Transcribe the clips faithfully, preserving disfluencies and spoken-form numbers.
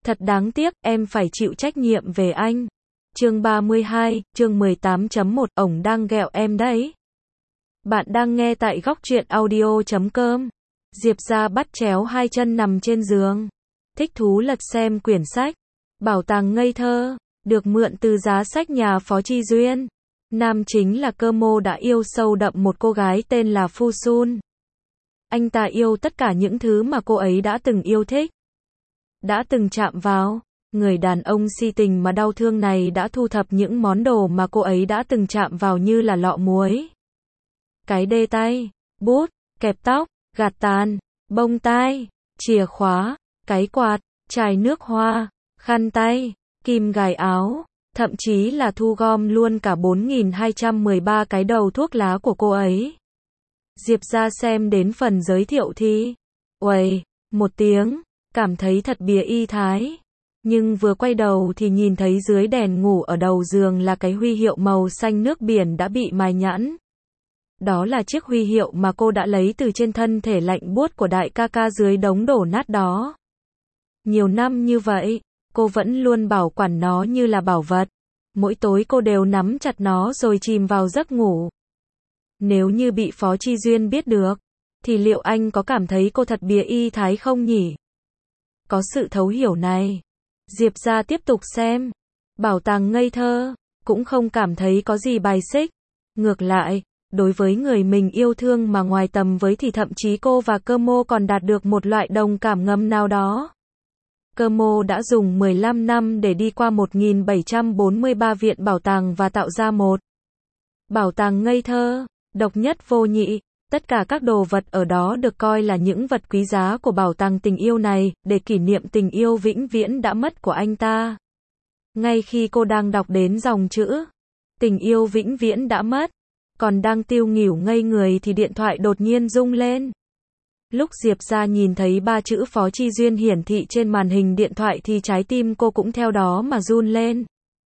Thật đáng tiếc, em phải chịu trách nhiệm về anh. Chương ba mươi hai, chương mười tám chấm một, ổng đang ghẹo em đấy. Bạn đang nghe tại góc truyện audio chấm com. Diệp Gia bắt chéo hai chân nằm trên giường, thích thú lật xem quyển sách Bảo tàng ngây thơ, được mượn từ giá sách nhà Phó Chi Duyên. Nam chính là Cơ Mô đã yêu sâu đậm một cô gái tên là Fu Sun. Anh ta yêu tất cả những thứ mà cô ấy đã từng yêu thích, đã từng chạm vào. Người đàn ông si tình mà đau thương này đã thu thập những món đồ mà cô ấy đã từng chạm vào như là lọ muối, cái đê tay, bút, kẹp tóc, gạt tàn, bông tai, chìa khóa, cái quạt, chai nước hoa, khăn tay, kim gài áo, thậm chí là thu gom luôn cả bốn nghìn hai trăm mười ba cái đầu thuốc lá của cô ấy. Diệp Gia xem đến phần giới thiệu thì uầy, một tiếng, cảm thấy thật bìa y thái. Nhưng vừa quay đầu thì nhìn thấy dưới đèn ngủ ở đầu giường là cái huy hiệu màu xanh nước biển đã bị mài nhẵn. Đó là chiếc huy hiệu mà cô đã lấy từ trên thân thể lạnh buốt của đại ca ca dưới đống đổ nát đó. Nhiều năm như vậy, cô vẫn luôn bảo quản nó như là bảo vật. Mỗi tối cô đều nắm chặt nó rồi chìm vào giấc ngủ. Nếu như bị Phó Chi Duyên biết được, thì liệu anh có cảm thấy cô thật bìa y thái không nhỉ? Có sự thấu hiểu này, Diệp Gia tiếp tục xem Bảo tàng ngây thơ, cũng không cảm thấy có gì bài xích. Ngược lại, đối với người mình yêu thương mà ngoài tầm với thì thậm chí cô và Cơ Mô còn đạt được một loại đồng cảm ngầm nào đó. Cơ Mô đã dùng mười lăm năm để đi qua một nghìn bảy trăm bốn mươi ba viện bảo tàng và tạo ra một bảo tàng ngây thơ, độc nhất vô nhị. Tất cả các đồ vật ở đó được coi là những vật quý giá của bảo tàng tình yêu này, để kỷ niệm tình yêu vĩnh viễn đã mất của anh ta. Ngay khi cô đang đọc đến dòng chữ tình yêu vĩnh viễn đã mất, còn đang tiêu nghỉu ngây người thì điện thoại đột nhiên rung lên. Lúc Diệp Gia nhìn thấy ba chữ Phó Chi Duyên hiển thị trên màn hình điện thoại thì trái tim cô cũng theo đó mà run lên.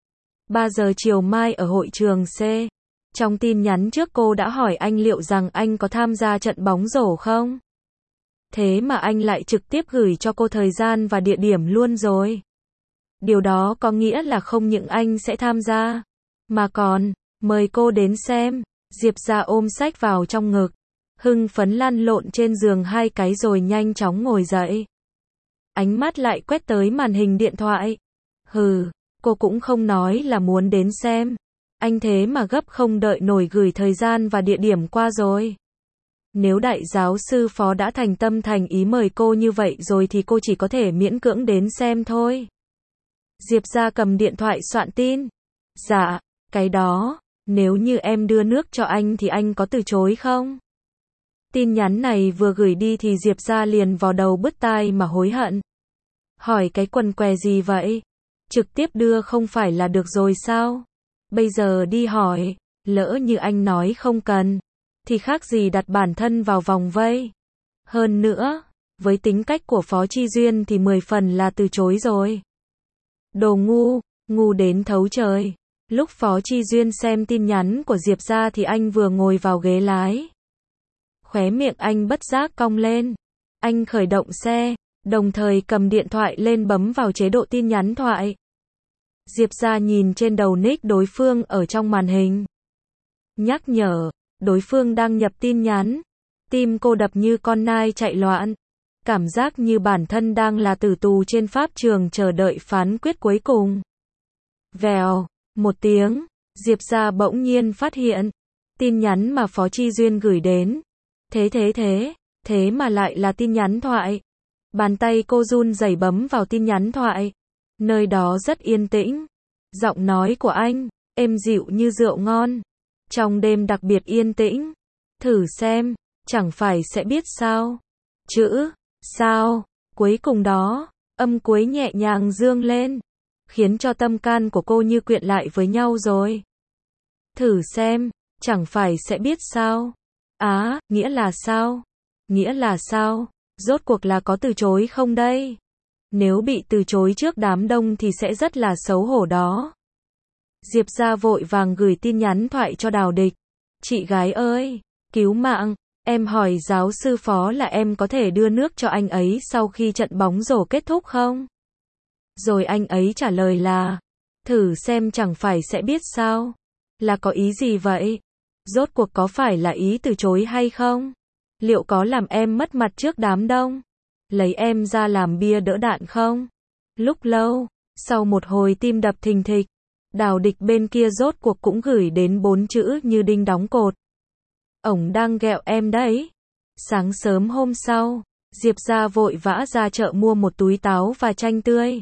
ba giờ chiều mai ở hội trường C. Trong tin nhắn trước cô đã hỏi anh liệu rằng anh có tham gia trận bóng rổ không? Thế mà anh lại trực tiếp gửi cho cô thời gian và địa điểm luôn rồi. Điều đó có nghĩa là không những anh sẽ tham gia, mà còn mời cô đến xem. Diệp Gia ôm sách vào trong ngực, hưng phấn lăn lộn trên giường hai cái rồi nhanh chóng ngồi dậy. Ánh mắt lại quét tới màn hình điện thoại. Hừ, cô cũng không nói là muốn đến xem. Anh thế mà gấp không đợi nổi gửi thời gian và địa điểm qua rồi. Nếu đại giáo sư Phó đã thành tâm thành ý mời cô như vậy rồi thì cô chỉ có thể miễn cưỡng đến xem thôi. Diệp Gia cầm điện thoại soạn tin. Dạ, cái đó, nếu như em đưa nước cho anh thì anh có từ chối không? Tin nhắn này vừa gửi đi thì Diệp Gia liền vò đầu bứt tai mà hối hận. Hỏi cái quần què gì vậy? Trực tiếp đưa không phải là được rồi sao? Bây giờ đi hỏi, lỡ như anh nói không cần, thì khác gì đặt bản thân vào vòng vây. Hơn nữa, với tính cách của Phó Chi Duyên thì mười phần là từ chối rồi. Đồ ngu, ngu đến thấu trời. Lúc Phó Chi Duyên xem tin nhắn của Diệp Gia thì anh vừa ngồi vào ghế lái. Khóe miệng anh bất giác cong lên. Anh khởi động xe, đồng thời cầm điện thoại lên bấm vào chế độ tin nhắn thoại. Diệp Gia nhìn trên đầu nick đối phương ở trong màn hình. Nhắc nhở, đối phương đang nhập tin nhắn. Tim cô đập như con nai chạy loạn. Cảm giác như bản thân đang là tử tù trên pháp trường chờ đợi phán quyết cuối cùng. Vèo, một tiếng, Diệp Gia bỗng nhiên phát hiện tin nhắn mà Phó Chi Duyên gửi đến. Thế thế thế, thế mà lại là tin nhắn thoại. Bàn tay cô run rẩy bấm vào tin nhắn thoại. Nơi đó rất yên tĩnh. Giọng nói của anh, êm dịu như rượu ngon. Trong đêm đặc biệt yên tĩnh. Thử xem, chẳng phải sẽ biết sao. Chữ, sao, cuối cùng đó, âm cuối nhẹ nhàng dương lên. Khiến cho tâm can của cô như quyện lại với nhau rồi. Thử xem, chẳng phải sẽ biết sao. Á, nghĩa là sao? Nghĩa là sao? Rốt cuộc là có từ chối không đây? Nếu bị từ chối trước đám đông thì sẽ rất là xấu hổ đó. Diệp Gia vội vàng gửi tin nhắn thoại cho Đào Địch. Chị gái ơi, cứu mạng, em hỏi giáo sư Phó là em có thể đưa nước cho anh ấy sau khi trận bóng rổ kết thúc không? Rồi anh ấy trả lời là, thử xem chẳng phải sẽ biết sao. Là có ý gì vậy? Rốt cuộc có phải là ý từ chối hay không? Liệu có làm em mất mặt trước đám đông? Lấy em ra làm bia đỡ đạn không? Lúc lâu, sau một hồi tim đập thình thịch, Đào Địch bên kia rốt cuộc cũng gửi đến bốn chữ như đinh đóng cột. Ổng đang ghẹo em đấy. Sáng sớm hôm sau, Diệp ra vội vã ra chợ mua một túi táo và chanh tươi.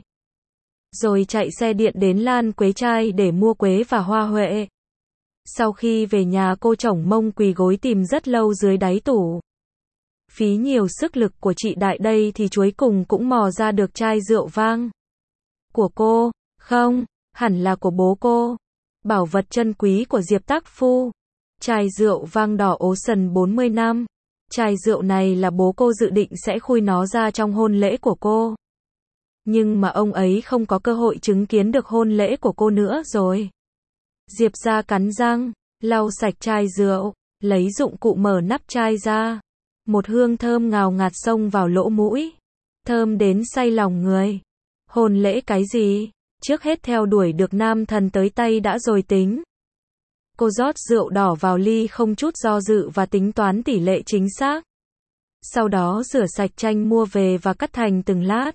Rồi chạy xe điện đến Lan Quế Trai để mua quế và hoa huệ. Sau khi về nhà cô chổng mông quỳ gối tìm rất lâu dưới đáy tủ. Phí nhiều sức lực của chị Đại đây thì cuối cùng cũng mò ra được chai rượu vang. Của cô, không, hẳn là của bố cô. Bảo vật chân quý của Diệp Tác Phu. Chai rượu vang đỏ Ocean bốn mươi năm. Chai rượu này là bố cô dự định sẽ khui nó ra trong hôn lễ của cô. Nhưng mà ông ấy không có cơ hội chứng kiến được hôn lễ của cô nữa rồi. Diệp ra cắn răng, lau sạch chai rượu, lấy dụng cụ mở nắp chai ra. Một hương thơm ngào ngạt xông vào lỗ mũi. Thơm đến say lòng người. Hôn lễ cái gì? Trước hết theo đuổi được nam thần tới tay đã rồi tính. Cô rót rượu đỏ vào ly không chút do dự và tính toán tỷ lệ chính xác. Sau đó rửa sạch chanh mua về và cắt thành từng lát.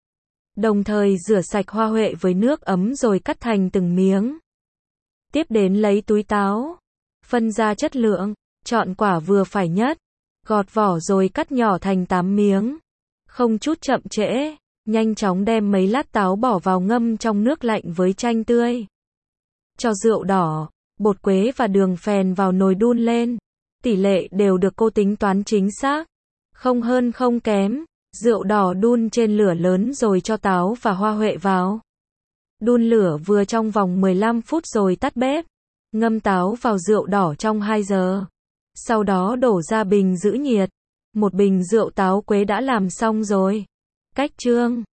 Đồng thời rửa sạch hoa huệ với nước ấm rồi cắt thành từng miếng. Tiếp đến lấy túi táo, phân ra chất lượng, chọn quả vừa phải nhất, gọt vỏ rồi cắt nhỏ thành tám miếng. Không chút chậm trễ, nhanh chóng đem mấy lát táo bỏ vào ngâm trong nước lạnh với chanh tươi. Cho rượu đỏ, bột quế và đường phèn vào nồi đun lên. Tỷ lệ đều được cô tính toán chính xác, không hơn không kém. Rượu đỏ đun trên lửa lớn rồi cho táo và hoa huệ vào. Đun lửa vừa trong vòng mười lăm phút rồi tắt bếp. Ngâm táo vào rượu đỏ trong hai giờ. Sau đó đổ ra bình giữ nhiệt. Một bình rượu táo quế đã làm xong rồi. Cách chương